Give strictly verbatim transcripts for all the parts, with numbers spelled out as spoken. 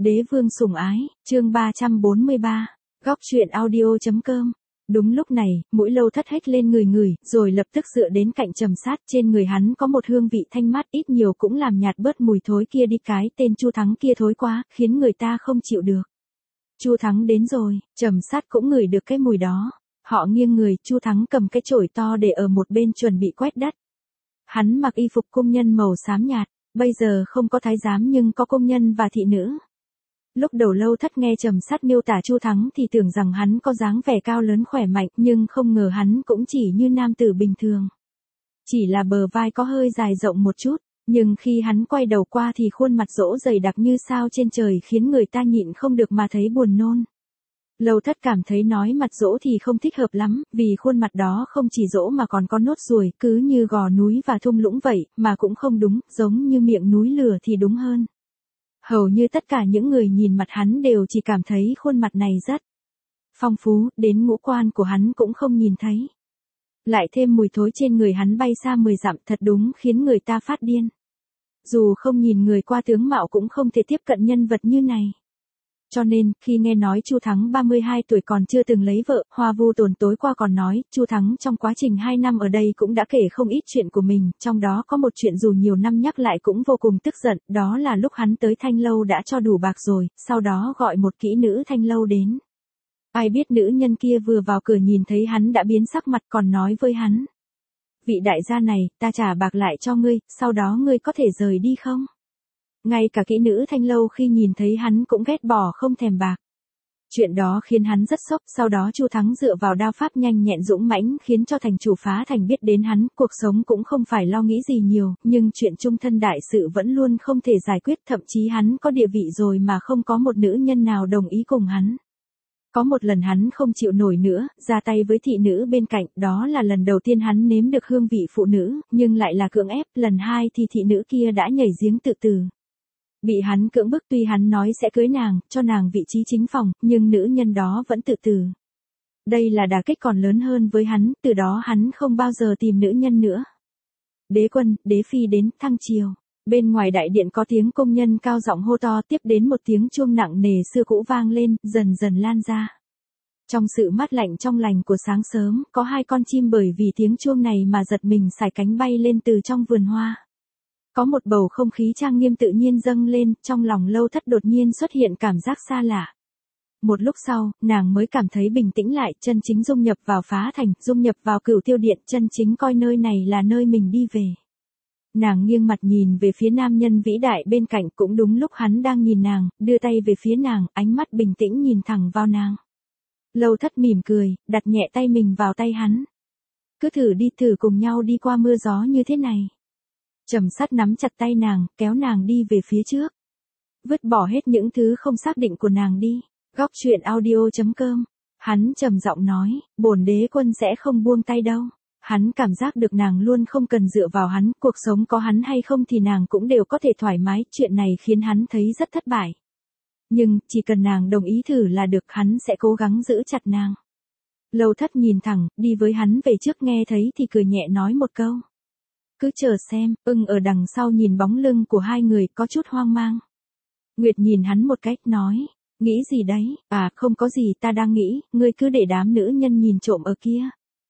Đế vương sủng ái, chương ba trăm bốn mươi ba, góc truyện audio.com. Đúng lúc này, mũi Lâu Thất hét lên người người, rồi lập tức dựa đến cạnh Trầm Sát, trên người hắn có một hương vị thanh mát ít nhiều cũng làm nhạt bớt mùi thối kia đi, cái tên Chu Thắng kia thối quá, khiến người ta không chịu được. Chu Thắng đến rồi, Trầm Sát cũng ngửi được cái mùi đó. Họ nghiêng người, Chu Thắng cầm cái chổi to để ở một bên chuẩn bị quét đất. Hắn mặc y phục công nhân màu xám nhạt, bây giờ không có thái giám nhưng có công nhân và thị nữ. Lúc đầu Lâu Thất nghe Trầm Sát miêu tả Chu Thắng thì tưởng rằng hắn có dáng vẻ cao lớn khỏe mạnh, nhưng không ngờ hắn cũng chỉ như nam tử bình thường. Chỉ là bờ vai có hơi dài rộng một chút, nhưng khi hắn quay đầu qua thì khuôn mặt rỗ dày đặc như sao trên trời khiến người ta nhịn không được mà thấy buồn nôn. Lâu Thất cảm thấy nói mặt rỗ thì không thích hợp lắm, vì khuôn mặt đó không chỉ rỗ mà còn có nốt ruồi, cứ như gò núi và thung lũng vậy, mà cũng không đúng, giống như miệng núi lửa thì đúng hơn. Hầu như tất cả những người nhìn mặt hắn đều chỉ cảm thấy khuôn mặt này rất phong phú, đến ngũ quan của hắn cũng không nhìn thấy. Lại thêm mùi thối trên người hắn bay xa mười dặm, thật đúng khiến người ta phát điên. Dù không nhìn người qua tướng mạo cũng không thể tiếp cận nhân vật như này. Cho nên, khi nghe nói Chu Thắng ba mươi hai tuổi còn chưa từng lấy vợ, Hoa Vu Tồn tối qua còn nói, Chu Thắng trong quá trình hai năm ở đây cũng đã kể không ít chuyện của mình, trong đó có một chuyện dù nhiều năm nhắc lại cũng vô cùng tức giận, đó là lúc hắn tới Thanh Lâu đã cho đủ bạc rồi, sau đó gọi một kỹ nữ Thanh Lâu đến. Ai biết nữ nhân kia vừa vào cửa nhìn thấy hắn đã biến sắc mặt, còn nói với hắn: vị đại gia này, ta trả bạc lại cho ngươi, sau đó ngươi có thể rời đi không? Ngay cả kỹ nữ Thanh Lâu khi nhìn thấy hắn cũng ghét bỏ không thèm bạc. Chuyện đó khiến hắn rất sốc, sau đó Chu Thắng dựa vào đao pháp nhanh nhẹn dũng mãnh khiến cho thành chủ phá thành biết đến hắn, cuộc sống cũng không phải lo nghĩ gì nhiều, nhưng chuyện chung thân đại sự vẫn luôn không thể giải quyết, thậm chí hắn có địa vị rồi mà không có một nữ nhân nào đồng ý cùng hắn. Có một lần hắn không chịu nổi nữa, ra tay với thị nữ bên cạnh, đó là lần đầu tiên hắn nếm được hương vị phụ nữ, nhưng lại là cưỡng ép, lần hai thì thị nữ kia đã nhảy giếng tự tử. Bị hắn cưỡng bức, tuy hắn nói sẽ cưới nàng, cho nàng vị trí chính phòng, nhưng nữ nhân đó vẫn tự tử. Đây là đả kích còn lớn hơn với hắn, từ đó hắn không bao giờ tìm nữ nhân nữa. Đế quân, đế phi đến, thăng triều. Bên ngoài đại điện có tiếng công nhân cao giọng hô to, tiếp đến một tiếng chuông nặng nề xưa cũ vang lên, dần dần lan ra. Trong sự mát lạnh trong lành của sáng sớm, có hai con chim bởi vì tiếng chuông này mà giật mình sải cánh bay lên từ trong vườn hoa. Có một bầu không khí trang nghiêm tự nhiên dâng lên, trong lòng Lâu Thất đột nhiên xuất hiện cảm giác xa lạ. Một lúc sau, nàng mới cảm thấy bình tĩnh lại, chân chính dung nhập vào Phá Thành, dung nhập vào Cửu Tiêu Điện, chân chính coi nơi này là nơi mình đi về. Nàng nghiêng mặt nhìn về phía nam nhân vĩ đại bên cạnh, cũng đúng lúc hắn đang nhìn nàng, đưa tay về phía nàng, ánh mắt bình tĩnh nhìn thẳng vào nàng. Lâu Thất mỉm cười, đặt nhẹ tay mình vào tay hắn. Cứ thử đi, thử cùng nhau đi qua mưa gió như thế này. Trầm Sát nắm chặt tay nàng, kéo nàng đi về phía trước. Vứt bỏ hết những thứ không xác định của nàng đi. Góc truyện audio.com. Hắn trầm giọng nói, bổn đế quân sẽ không buông tay đâu. Hắn cảm giác được nàng luôn không cần dựa vào hắn, cuộc sống có hắn hay không thì nàng cũng đều có thể thoải mái, chuyện này khiến hắn thấy rất thất bại. Nhưng, chỉ cần nàng đồng ý thử là được, hắn sẽ cố gắng giữ chặt nàng. Lâu Thất nhìn thẳng, đi với hắn về trước, nghe thấy thì cười nhẹ nói một câu. Cứ chờ xem, ưng ở đằng sau nhìn bóng lưng của hai người có chút hoang mang. Nguyệt nhìn hắn một cách, nói, nghĩ gì đấy, à không có gì, ta đang nghĩ, ngươi cứ để đám nữ nhân nhìn trộm ở kia.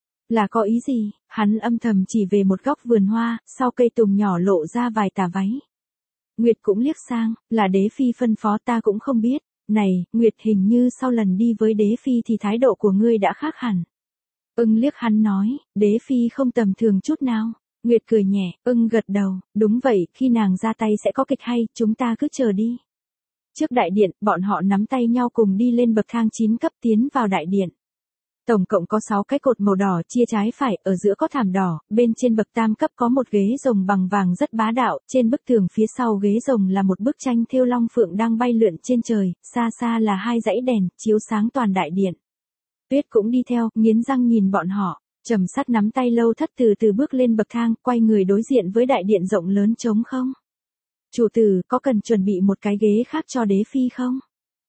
Là có ý gì? Hắn âm thầm chỉ về một góc vườn hoa, sau cây tùng nhỏ lộ ra vài tà váy. Nguyệt cũng liếc sang, là đế phi phân phó, ta cũng không biết. Này, Nguyệt, hình như sau lần đi với đế phi thì thái độ của ngươi đã khác hẳn. Ưng liếc hắn nói, đế phi không tầm thường chút nào. Nguyệt cười nhẹ, ưng gật đầu, đúng vậy, khi nàng ra tay sẽ có kịch hay, chúng ta cứ chờ đi. Trước đại điện, bọn họ nắm tay nhau cùng đi lên bậc thang chín cấp tiến vào đại điện. Tổng cộng có sáu cái cột màu đỏ chia trái phải, ở giữa có thảm đỏ, bên trên bậc tam cấp có một ghế rồng bằng vàng rất bá đạo, trên bức tường phía sau ghế rồng là một bức tranh thêu long phượng đang bay lượn trên trời, xa xa là hai dãy đèn, chiếu sáng toàn đại điện. Tuyết cũng đi theo, nghiến răng nhìn bọn họ. Trầm Sát nắm tay Lâu Thất từ từ bước lên bậc thang, quay người đối diện với đại điện rộng lớn trống không. Chủ tử, có cần chuẩn bị một cái ghế khác cho đế phi không?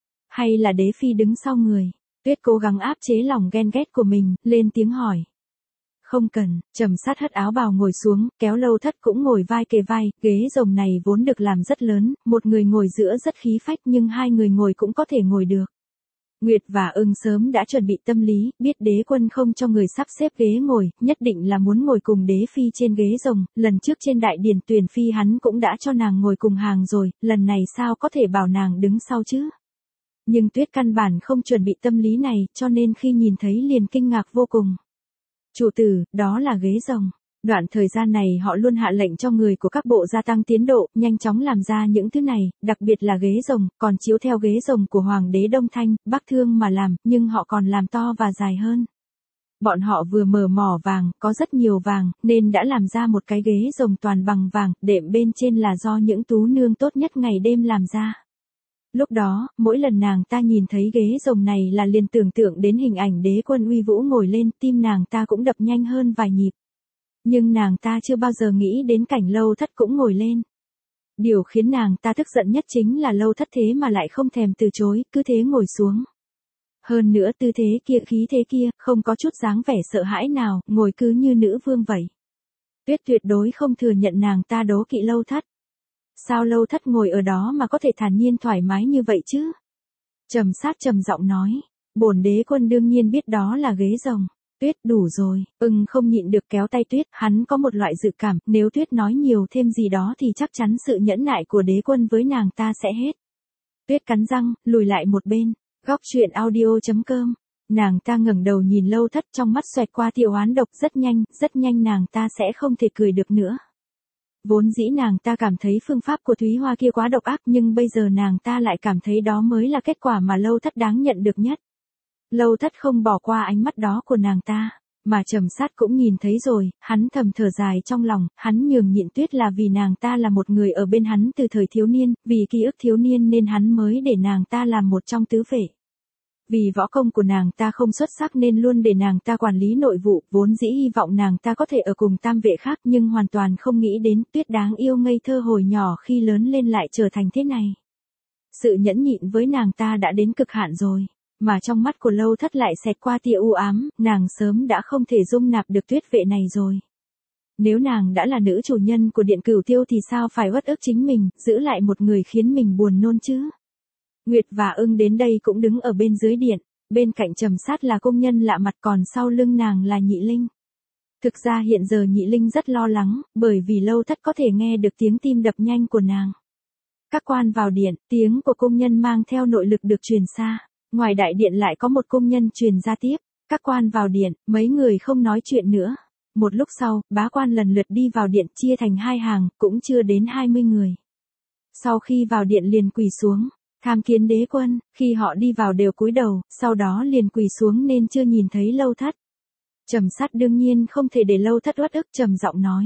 Hay là đế phi đứng sau người? Tuyết cố gắng áp chế lòng ghen ghét của mình, lên tiếng hỏi. Không cần, Trầm Sát hất áo bào ngồi xuống, kéo Lâu Thất cũng ngồi vai kề vai, ghế rồng này vốn được làm rất lớn, một người ngồi giữa rất khí phách nhưng hai người ngồi cũng có thể ngồi được. Nguyệt và Ưng sớm đã chuẩn bị tâm lý, biết đế quân không cho người sắp xếp ghế ngồi, nhất định là muốn ngồi cùng đế phi trên ghế rồng, lần trước trên đại điển tuyển phi hắn cũng đã cho nàng ngồi cùng hàng rồi, lần này sao có thể bảo nàng đứng sau chứ? Nhưng Tuyết căn bản không chuẩn bị tâm lý này, cho nên khi nhìn thấy liền kinh ngạc vô cùng. Chủ tử, đó là ghế rồng. Đoạn thời gian này họ luôn hạ lệnh cho người của các bộ gia tăng tiến độ, nhanh chóng làm ra những thứ này, đặc biệt là ghế rồng, còn chiếu theo ghế rồng của Hoàng đế Đông Thanh, Bắc Thương mà làm, nhưng họ còn làm to và dài hơn. Bọn họ vừa mở mỏ vàng, có rất nhiều vàng, nên đã làm ra một cái ghế rồng toàn bằng vàng, đệm bên trên là do những tú nương tốt nhất ngày đêm làm ra. Lúc đó, mỗi lần nàng ta nhìn thấy ghế rồng này là liền tưởng tượng đến hình ảnh đế quân uy vũ ngồi lên, tim nàng ta cũng đập nhanh hơn vài nhịp. Nhưng nàng ta chưa bao giờ nghĩ đến cảnh Lâu Thất cũng ngồi lên. Điều khiến nàng ta tức giận nhất chính là Lâu Thất thế mà lại không thèm từ chối, cứ thế ngồi xuống. Hơn nữa tư thế kia khí thế kia, không có chút dáng vẻ sợ hãi nào, ngồi cứ như nữ vương vậy. Tuyết tuyệt đối không thừa nhận nàng ta đố kỵ Lâu Thất. Sao Lâu Thất ngồi ở đó mà có thể thản nhiên thoải mái như vậy chứ? Trầm Sát trầm giọng nói, bổn đế quân đương nhiên biết đó là ghế rồng. Tuyết đủ rồi, Ưng không nhịn được kéo tay Tuyết, hắn có một loại dự cảm, nếu Tuyết nói nhiều thêm gì đó thì chắc chắn sự nhẫn nại của đế quân với nàng ta sẽ hết. Tuyết cắn răng, lùi lại một bên, góc truyện audio chấm com. Nàng ta ngẩng đầu nhìn Lâu Thất, trong mắt xoẹt qua tia oán độc, rất nhanh, rất nhanh nàng ta sẽ không thể cười được nữa. Vốn dĩ nàng ta cảm thấy phương pháp của Thúy Hoa kia quá độc ác, nhưng bây giờ nàng ta lại cảm thấy đó mới là kết quả mà Lâu Thất đáng nhận được nhất. Lâu Thất không bỏ qua ánh mắt đó của nàng ta, mà Trầm Sát cũng nhìn thấy rồi, hắn thầm thở dài trong lòng, hắn nhường nhịn Tuyết là vì nàng ta là một người ở bên hắn từ thời thiếu niên, vì ký ức thiếu niên nên hắn mới để nàng ta làm một trong tứ vệ. Vì võ công của nàng ta không xuất sắc nên luôn để nàng ta quản lý nội vụ, vốn dĩ hy vọng nàng ta có thể ở cùng tam vệ khác nhưng hoàn toàn không nghĩ đến Tuyết đáng yêu ngây thơ hồi nhỏ khi lớn lên lại trở thành thế này. Sự nhẫn nhịn với nàng ta đã đến cực hạn rồi. Mà trong mắt của Lâu Thất lại xẹt qua tia u ám, nàng sớm đã không thể dung nạp được Tuyết vệ này rồi. Nếu nàng đã là nữ chủ nhân của điện Cửu Tiêu thì sao phải uất ức chính mình, giữ lại một người khiến mình buồn nôn chứ. Nguyệt và Ưng đến đây cũng đứng ở bên dưới điện, bên cạnh Trầm Sát là công nhân lạ mặt, còn sau lưng nàng là Nhị Linh. Thực ra hiện giờ Nhị Linh rất lo lắng, bởi vì Lâu Thất có thể nghe được tiếng tim đập nhanh của nàng. Các quan vào điện, tiếng của công nhân mang theo nội lực được truyền xa. Ngoài đại điện lại có một công nhân truyền ra tiếp, các quan vào điện, mấy người không nói chuyện nữa. Một lúc sau, bá quan lần lượt đi vào điện chia thành hai hàng, cũng chưa đến hai mươi người. Sau khi vào điện liền quỳ xuống, tham kiến đế quân, khi họ đi vào đều cúi đầu, sau đó liền quỳ xuống nên chưa nhìn thấy Lâu Thất. Trầm Sát đương nhiên không thể để Lâu Thất uất ức, trầm giọng nói.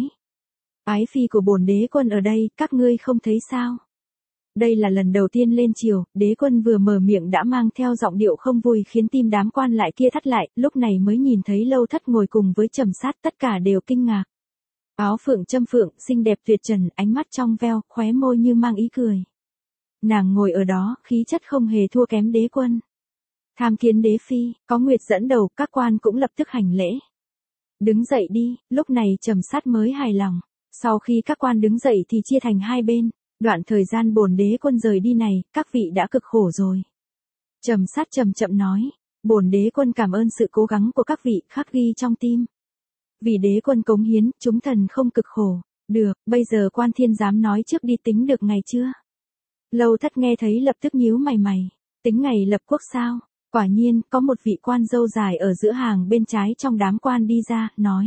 Ái phi của bổn đế quân ở đây, các ngươi không thấy sao? Đây là lần đầu tiên lên triều, đế quân vừa mở miệng đã mang theo giọng điệu không vui khiến tim đám quan lại kia thắt lại, lúc này mới nhìn thấy Lâu Thất ngồi cùng với Trầm Sát, tất cả đều kinh ngạc. Áo phượng châm phượng, xinh đẹp tuyệt trần, ánh mắt trong veo, khóe môi như mang ý cười. Nàng ngồi ở đó, khí chất không hề thua kém đế quân. Tham kiến đế phi, có Nguyệt dẫn đầu, các quan cũng lập tức hành lễ. Đứng dậy đi, lúc này Trầm Sát mới hài lòng. Sau khi các quan đứng dậy thì chia thành hai bên. Đoạn thời gian bổn đế quân rời đi này, các vị đã cực khổ rồi. Trầm Sát chậm chậm nói, bổn đế quân cảm ơn sự cố gắng của các vị, khắc ghi trong tim. Vì đế quân cống hiến, chúng thần không cực khổ. Được, bây giờ quan thiên giám nói trước đi, tính được ngày chưa? Lâu Thất nghe thấy lập tức nhíu mày mày, tính ngày lập quốc sao? Quả nhiên, có một vị quan râu dài ở giữa hàng bên trái trong đám quan đi ra, nói.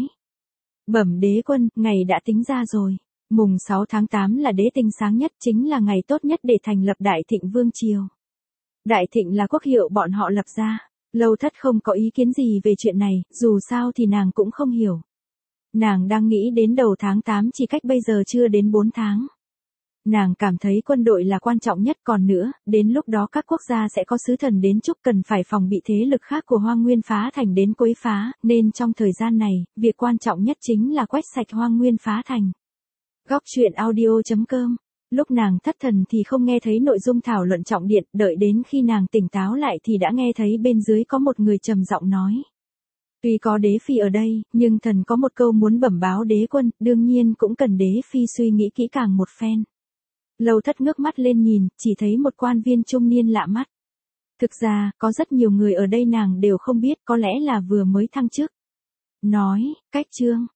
Bẩm đế quân, ngày đã tính ra rồi. Mùng sáu tháng tám là đế tinh sáng nhất, chính là ngày tốt nhất để thành lập Đại Thịnh Vương Triều. Đại Thịnh là quốc hiệu bọn họ lập ra. Lâu Thất không có ý kiến gì về chuyện này, dù sao thì nàng cũng không hiểu. Nàng đang nghĩ đến đầu tháng tám chỉ cách bây giờ chưa đến bốn tháng. Nàng cảm thấy quân đội là quan trọng nhất, còn nữa, đến lúc đó các quốc gia sẽ có sứ thần đến chúc, cần phải phòng bị thế lực khác của Hoang Nguyên Phá Thành đến quấy phá, nên trong thời gian này, việc quan trọng nhất chính là quét sạch Hoang Nguyên Phá Thành. Góc truyện audio chấm com. Lúc nàng thất thần thì không nghe thấy nội dung thảo luận trọng điện, đợi đến khi nàng tỉnh táo lại thì đã nghe thấy bên dưới có một người trầm giọng nói. Tuy có đế phi ở đây, nhưng thần có một câu muốn bẩm báo đế quân, đương nhiên cũng cần đế phi suy nghĩ kỹ càng một phen. Lâu Thất ngước mắt lên nhìn, chỉ thấy một quan viên trung niên lạ mắt. Thực ra, có rất nhiều người ở đây nàng đều không biết, có lẽ là vừa mới thăng chức. Nói, cách trương,